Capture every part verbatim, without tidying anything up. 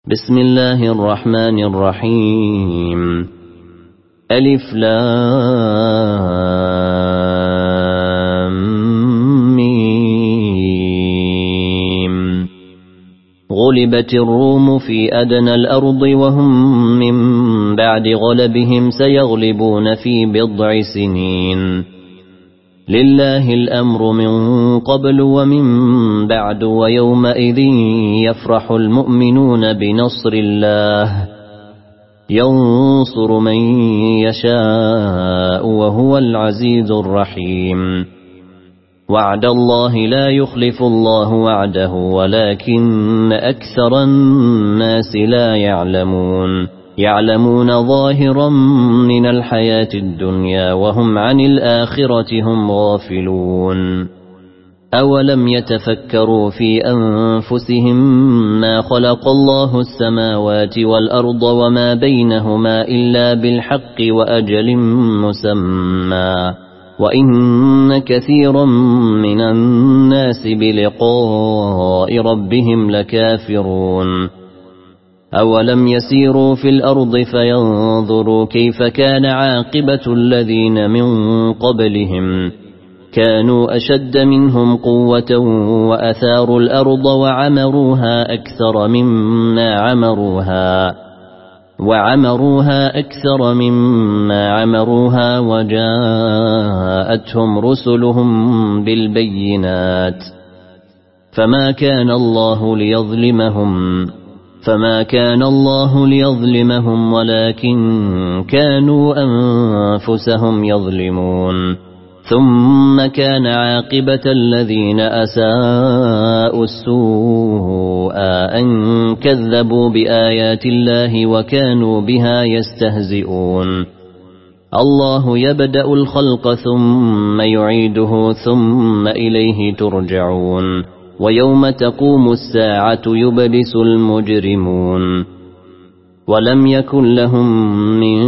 بسم الله الرحمن الرحيم. ألف لام ميم. غلبت الروم في أدنى الأرض وهم من بعد غلبهم سيغلبون في بضع سنين. لله الأمر من قبل ومن بعد ويومئذ يفرح المؤمنون بنصر الله ينصر من يشاء وهو العزيز الرحيم. وعد الله لا يخلف الله وعده ولكن أكثر الناس لا يعلمون. يعلمون ظاهرا من الحياة الدنيا وهم عن الآخرة هم غافلون. أولم يتفكروا في أنفسهم ما خلق الله السماوات والأرض وما بينهما إلا بالحق وأجل مسمى وإن كثيرا من الناس بلقاء ربهم لكافرون. أولم يسيروا في الأرض فينظروا كيف كان عاقبة الذين من قبلهم كانوا أشد منهم قوة وأثاروا الأرض وعمروها أكثر مما عمروها وعمروها أكثر مما عمروها وجاءتهم رسلهم بالبينات فما كان الله ليظلمهم فما كان الله ليظلمهم ولكن كانوا أنفسهم يظلمون. ثم كان عاقبة الذين أساءوا السوء أن كذبوا بآيات الله وكانوا بها يستهزئون. الله يبدأ الخلق ثم يعيده ثم إليه ترجعون. ويوم تقوم الساعة يبلس المجرمون. ولم يكن لهم من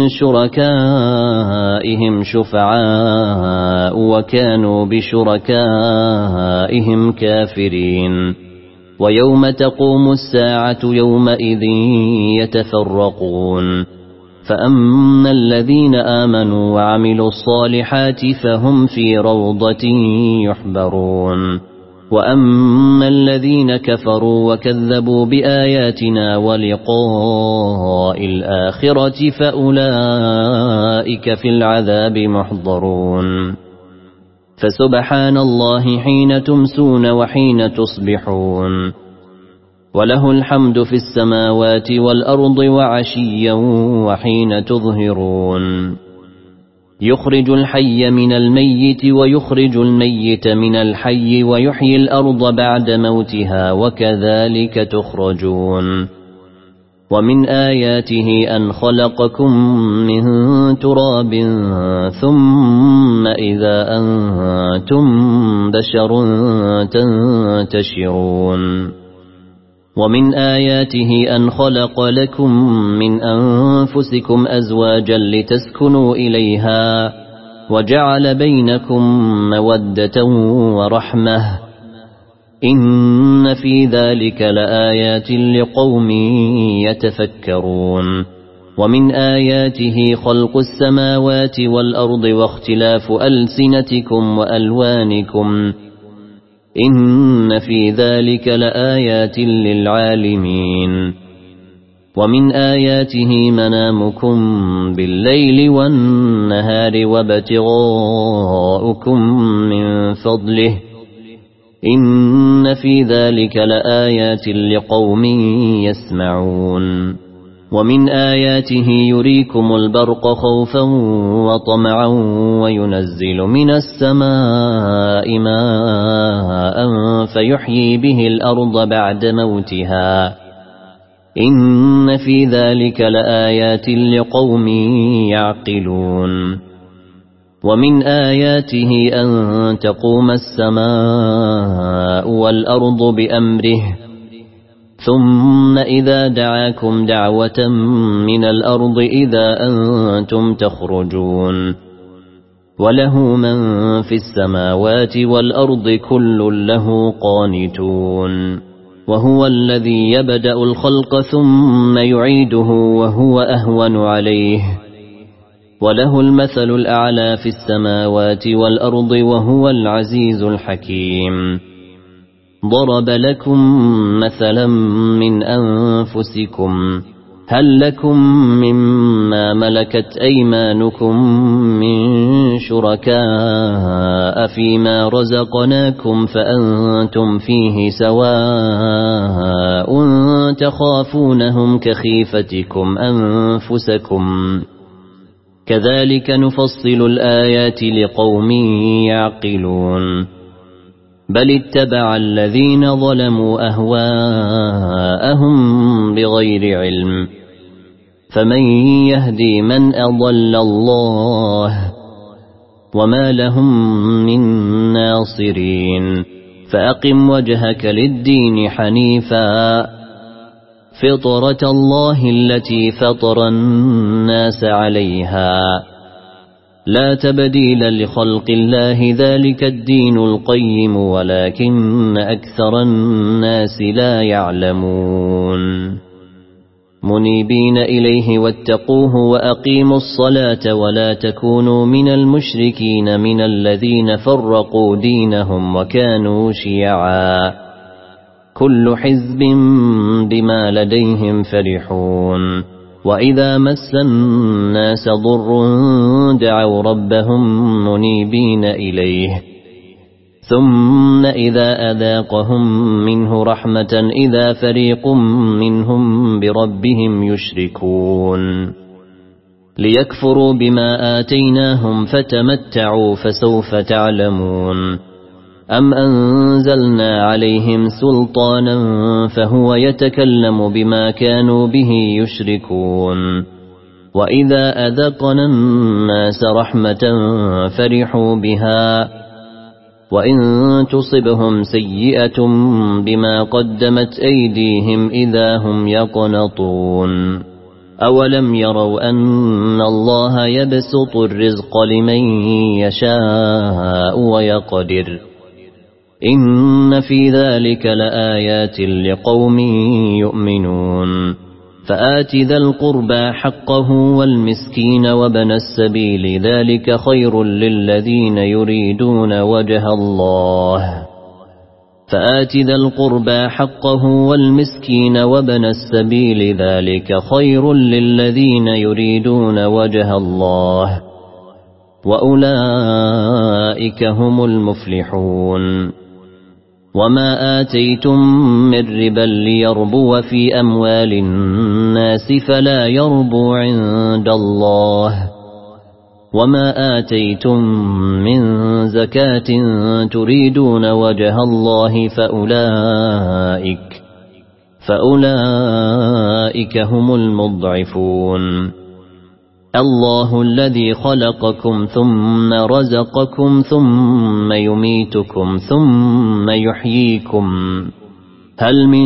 شركائهم شفعاء وكانوا بشركائهم كافرين. ويوم تقوم الساعة يومئذ يتفرقون. فأما الذين آمنوا وعملوا الصالحات فهم في روضة يحبرون. وأما الذين كفروا وكذبوا بآياتنا ولقاء الآخرة فأولئك في العذاب محضرون. فسبحان الله حين تمسون وحين تصبحون. وله الحمد في السماوات والأرض وعشيا وحين تظهرون. يخرج الحي من الميت ويخرج الميت من الحي ويحيي الأرض بعد موتها وكذلك تخرجون. ومن آياته أن خلقكم من تراب ثم إذا أنتم بشر تنتشرون. ومن آياته أن خلق لكم من أنفسكم أزواجا لتسكنوا إليها وجعل بينكم مودة ورحمة إن في ذلك لآيات لقوم يتفكرون. ومن آياته خلق السماوات والأرض واختلاف ألسنتكم وألوانكم إن في ذلك لآيات للعالمين. ومن آياته منامكم بالليل والنهار وابتغاؤكم من فضله إن في ذلك لآيات لقوم يسمعون. ومن آياته يريكم البرق خوفا وطمعا وينزل من السماء ماء فيحيي به الأرض بعد موتها إن في ذلك لآيات لقوم يعقلون. ومن آياته أن تقوم السماء والأرض بأمره ثم إذا دعاكم دعوة من الأرض إذا أنتم تخرجون. وله من في السماوات والأرض كل له قانتون. وهو الذي يبدأ الخلق ثم يعيده وهو أهون عليه وله المثل الأعلى في السماوات والأرض وهو العزيز الحكيم. ضرب لكم مثلا من أنفسكم هل لكم مما ملكت أيمانكم من شركاء فيما رزقناكم فأنتم فيه سواء تخافونهم كخيفتكم أنفسكم كذلك نفصل الآيات لقوم يعقلون. بل اتبع الذين ظلموا أهواءهم بغير علم فمن يهدي من أضل الله وما لهم من ناصرين. فأقم وجهك للدين حنيفا فطرة الله التي فطر الناس عليها لا تبديل لخلق الله ذلك الدين القيم ولكن أكثر الناس لا يعلمون. منيبين إليه واتقوه وأقيموا الصلاة ولا تكونوا من المشركين من الذين فرقوا دينهم وكانوا شيعا كل حزب بما لديهم فرحون. وإذا مس الناس ضر دعوا ربهم منيبين إليه ثم إذا أذاقهم منه رحمة إذا فريق منهم بربهم يشركون. ليكفروا بما آتيناهم فتمتعوا فسوف تعلمون. أم أنزلنا عليهم سلطانا فهو يتكلم بما كانوا به يشركون. وإذا أذقنا الناس رحمة فرحوا بها وإن تصبهم سيئة بما قدمت أيديهم إذا هم يقنطون. أولم يروا أن الله يبسط الرزق لمن يشاء ويقدر إن في ذلك لآيات لقوم يؤمنون. فآت ذا القربى حقه والمسكين وابن السبيل ذلك خير للذين يريدون وجه الله. فآت ذا القربى حقه والمسكين وابن السبيل ذلك خير للذين يريدون وجه الله وأولئك هم المفلحون. وما آتيتم من ربا ليربو في أموال الناس فلا يربو عند الله وما آتيتم من زكاة تريدون وجه الله فأولئك فأولئك هم المضعفون. الله الذي خلقكم ثم رزقكم ثم يميتكم ثم يحييكم هل من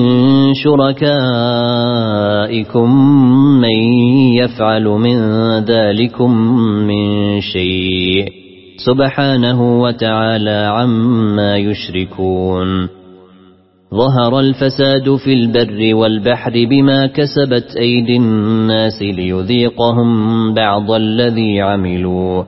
شركائكم من يفعل من ذلكم من شيء سبحانه وتعالى عما يشركون. ظهر الفساد في البر والبحر بما كسبت أيدي الناس ليذيقهم بعض الذي عملوا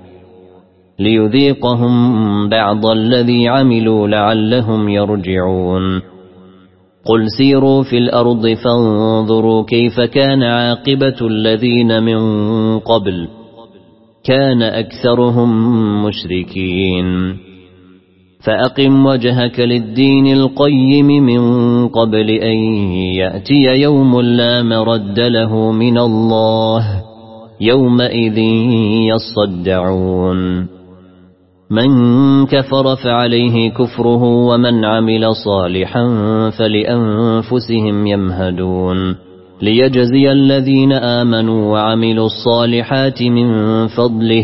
ليذيقهم بعض الذي عملوا لعلهم يرجعون. قل سيروا في الأرض فانظروا كيف كان عاقبة الذين من قبل كان أكثرهم مشركين. فأقم وجهك للدين القيم من قبل أن يأتي يوم لا مرد له من الله يومئذ يصدعون. من كفر فعليه كفره ومن عمل صالحا فلأنفسهم يمهدون. ليجزي الذين آمنوا وعملوا الصالحات من فضله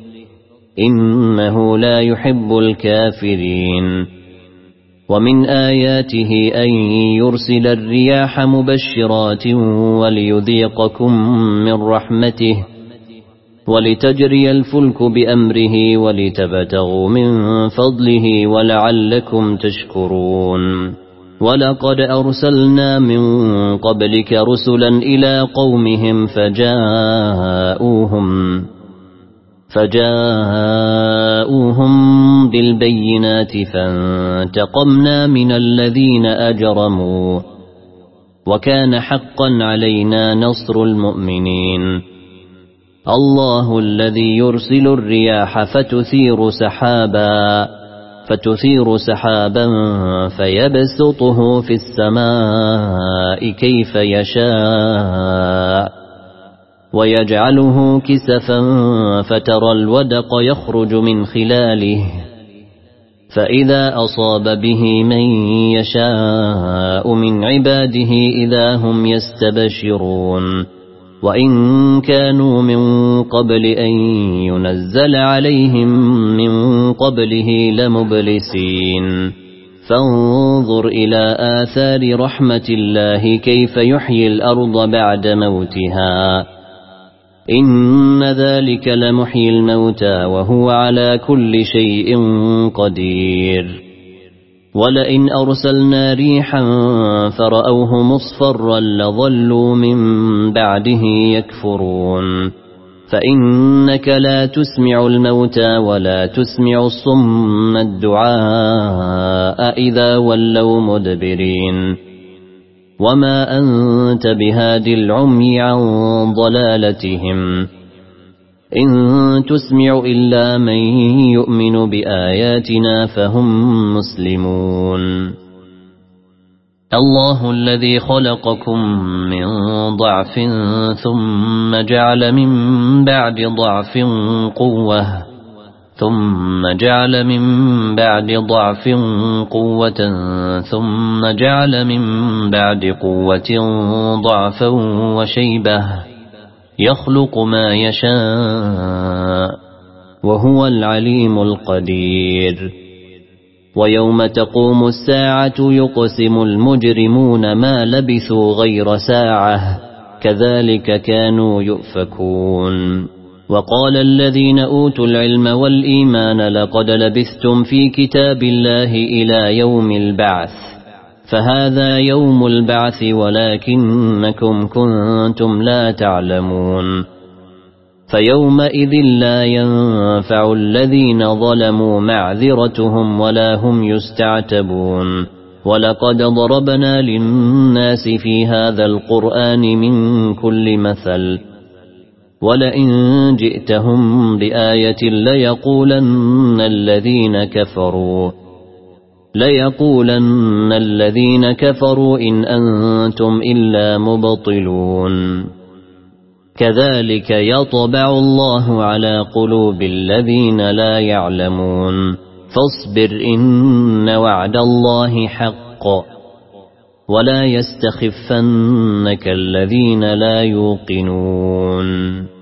إنه لا يحب الكافرين. ومن آياته أن يرسل الرياح مبشرات وليذيقكم من رحمته ولتجري الفلك بأمره ولتبتغوا من فضله ولعلكم تشكرون. ولقد أرسلنا من قبلك رسلا إلى قومهم فجاءوهم فجاءوهم بالبينات فانتقمنا من الذين أجرموا وكان حقا علينا نصر المؤمنين الله الذي يرسل الرياح فتثير سحابا فتثير سحابا فيبسطه في السماء كيف يشاء ويجعله كسفا فترى الودق يخرج من خلاله فإذا أصاب به من يشاء من عباده إذا هم يستبشرون وإن كانوا من قبل أن ينزل عليهم من قبله لمبلسين فانظر إلى آثار رحمة الله كيف يحيي الأرض بعد موتها إن ذلك لمحيي الموتى وهو على كل شيء قدير ولئن أرسلنا ريحا فرأوه مصفرا لظلوا من بعده يكفرون فإنك لا تسمع الموتى ولا تسمع الصم الدعاء إذا ولوا مدبرين وما أنت بهاد العمي عن ضلالتهم إن تسمع إلا من يؤمن بآياتنا فهم مسلمون الله الذي خلقكم من ضعف ثم جعل من بعد ضعف قوة ثم جعل من بعد ضعف قوة ثم جعل من بعد قوة ضعفا وشيبة يخلق ما يشاء وهو العليم القدير ويوم تقوم الساعة يقسم المجرمون ما لبثوا غير ساعة كذلك كانوا يؤفكون وقال الذين أوتوا العلم والإيمان لقد لبثتم في كتاب الله إلى يوم البعث فهذا يوم البعث ولكنكم كنتم لا تعلمون فيومئذ لا ينفع الذين ظلموا معذرتهم ولا هم يستعتبون ولقد ضربنا للناس في هذا القرآن من كل مثل ولئن جئتهم بآية ليقولن الذين كفروا ليقولن الذين كفروا إن أنتم إلا مبطلون كذلك يطبع الله على قلوب الذين لا يعلمون فاصبر إن وعد الله حق ولا يستخفنك الذين لا يوقنون